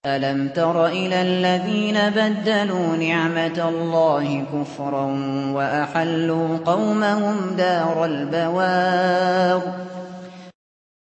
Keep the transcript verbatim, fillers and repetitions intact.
أَلَمْ تَرَ إِلَى الَّذِينَ بَدَّلُوا نِعْمَةَ اللَّهِ كُفْرًا وَأَحَلُّوا قَوْمَهُمْ دَارَ الْبَوَارِ